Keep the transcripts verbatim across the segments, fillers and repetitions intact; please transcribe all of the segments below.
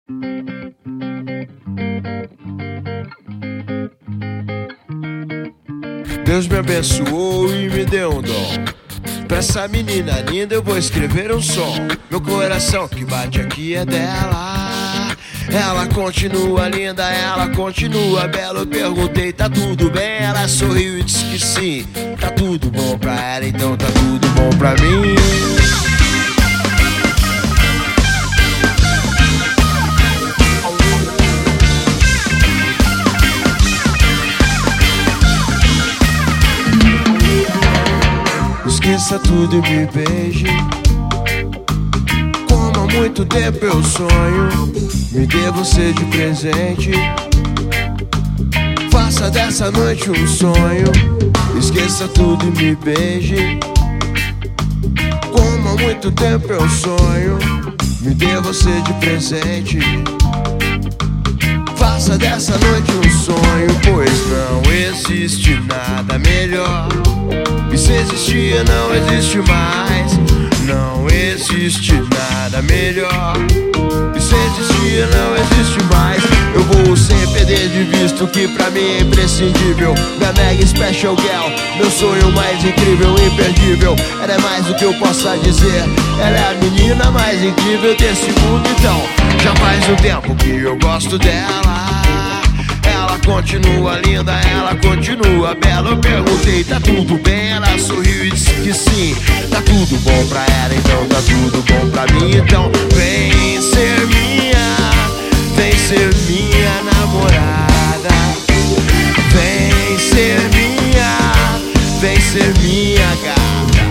Deus me abençoou e me deu um dom. Pra essa menina linda eu vou escrever um som. Meu coração que bate aqui é dela. Ela continua linda, ela continua bela. Eu perguntei, tá tudo bem? Ela sorriu e disse que sim. Tá tudo bom pra ela, então tá tudo bom pra mim. Esqueça tudo e me beije, como há muito tempo eu sonho. Me dê você de presente, faça dessa noite um sonho. Esqueça tudo e me beije, como há muito tempo eu sonho. Me dê você de presente, faça dessa noite um sonho. Pois não existe nada melhor. E se existia, não existe mais. Não existe nada melhor. E se existia, não existe mais. Eu vou sem perder de vista o que pra mim é imprescindível. Minha mega special girl, meu sonho mais incrível, imperdível. Ela é mais do que eu possa dizer. Ela é a menina mais incrível desse mundo. Então, já faz um tempo que eu gosto dela. Ela continua linda, ela continua bela. Eu perguntei, tá tudo bem? Ela sorriu e disse que sim. Tá tudo bom pra ela, então tá tudo bom pra mim. Então vem ser minha, vem ser minha namorada. Vem ser minha, vem ser minha gata.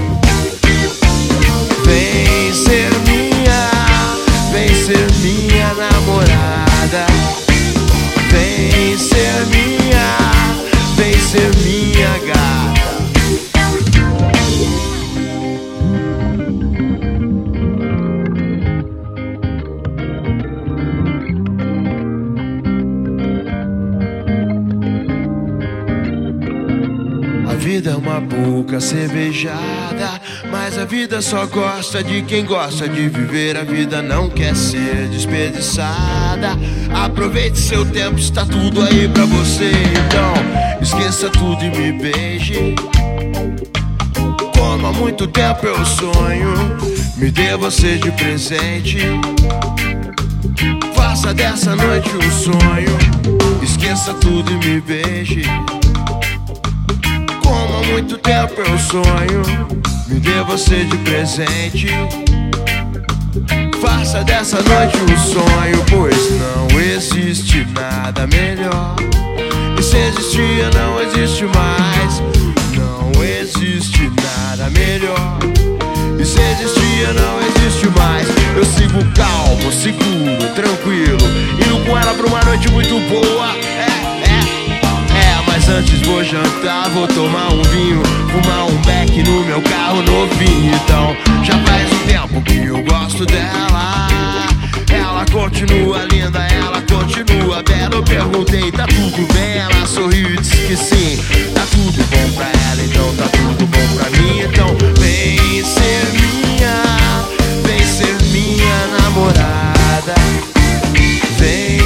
Vem ser minha, vem ser minha namorada. Vem ser minha, vem ser minha gata. A vida é uma boca cervejada, mas a vida só gosta de quem gosta de viver. A vida não quer ser desperdiçada. Aproveite seu tempo, está tudo aí pra você. Então, esqueça tudo e me beije, como há muito tempo eu sonho. Me dê você de presente, faça dessa noite um sonho. Esqueça tudo e me beije, como há muito tempo eu sonho. Me dê você de presente, faça dessa noite um sonho. Pois não existe nada melhor. E se existia, não existe mais. Não existe nada melhor. E se existia, não existe mais. Eu sigo calmo, seguro, tranquilo, indo com ela pra uma noite muito boa. É, é, é, mas antes vou jantar, vou tomar um vinho, fumar um beck no meu carro novinho. Então já faz um tempo que eu gosto dela. Ela continua linda, ela continua bela. Eu perguntei, tá tudo bem? Ela sorriu e disse que sim. Tá tudo bom pra ela, então tá tudo bom pra mim. Então vem ser minha, vem ser minha namorada. Vem